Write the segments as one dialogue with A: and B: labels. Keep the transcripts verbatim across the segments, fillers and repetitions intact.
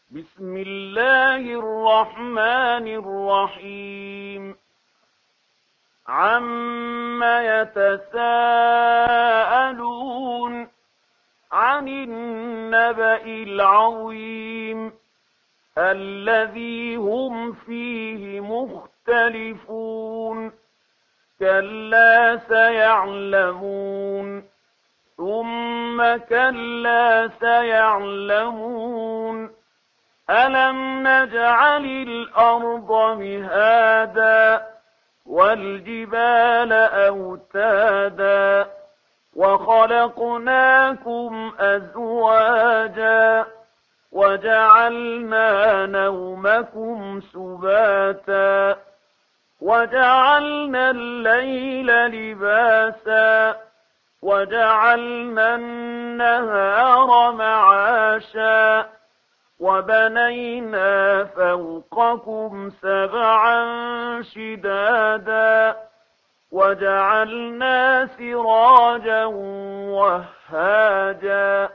A: بسم الله الرحمن الرحيم عم يتساءلون عن النبأ العظيم الذي هم فيه مختلفون كلا سيعلمون ثم كلا سيعلمون ألم نجعل الأرض مهادا والجبال أوتادا وخلقناكم أزواجا وجعلنا نومكم سباتا وجعلنا الليل لباسا وجعلنا النهار معاشا وبنينا فوقكم سبعا شدادا وجعلنا سراجا وهاجا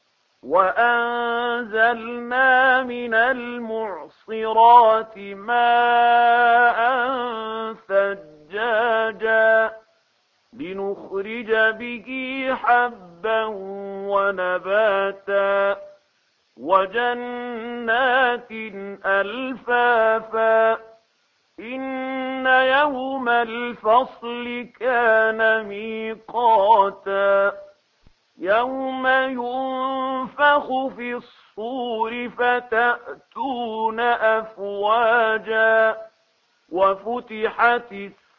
A: وأنزلنا من المعصرات ماء ثجاجا لنخرج به حبا ونباتا وجنات ألفافا إن يوم الفصل كان ميقاتا يوم ينفخ في الصور فتأتون أفواجا وفتحت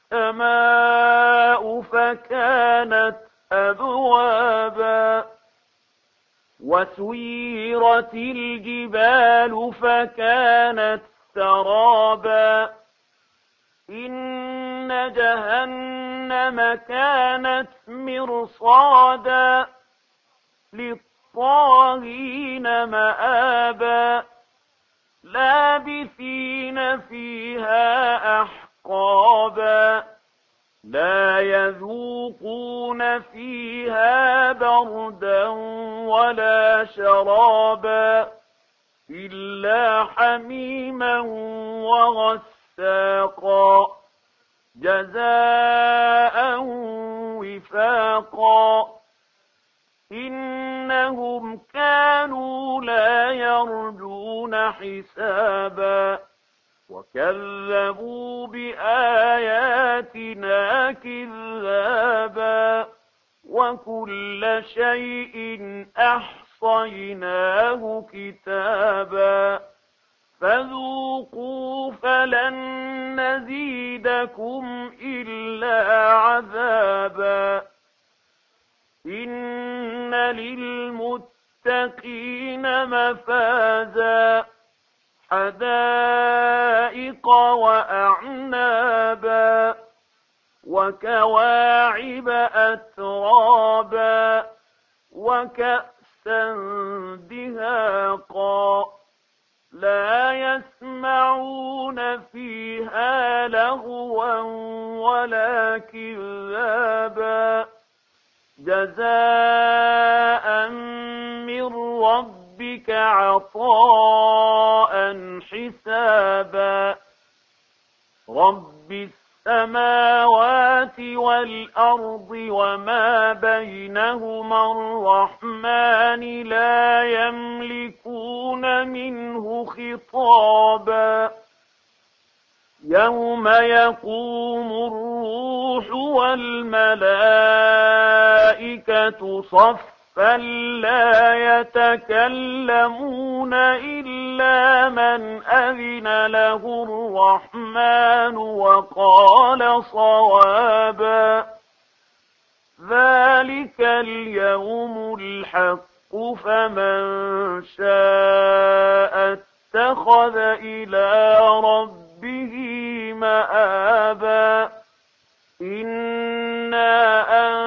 A: السماء فكانت أبوابا وسيرت الجبال فكانت سرابا إن جهنم كانت مرصادا للطاغين مآبا لابثين فيها أحقابا لا يذوقون فيها بردا ولا شرابا إلا حميما وغساقا جزاء وفاقا إنهم كانوا لا يرجون حسابا وكذبوا بآياتنا كذابا وكل شيء أحصيناه كتابا فذوقوا فلن نزيدكم إلا عذابا إن للمتقين مفازا حدائق وأعنابا وكواعب أترابا وكأسا دهاقا لا يسمعون فيها لغوا ولا كذابا جزاء من ربك عطاء حسابا رب السماوات والأرض وما بينهما الرحمن لا يملكون منه خطابا يوم يقوم الروح والملائكة صفا لا يتكلمون إلا من أذن له الرحمن وقال صوابا ذلك اليوم الحق فمن شاء اتخذ إلى ربه مآبا إنا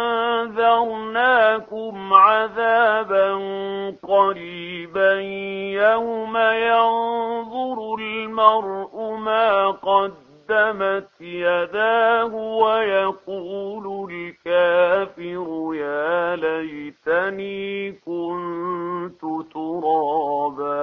A: أنذرناكم عذابا قريبا يوم ينظر المرء ما قدمت يداه ويقول الكافر يا ليتني كنت ترابا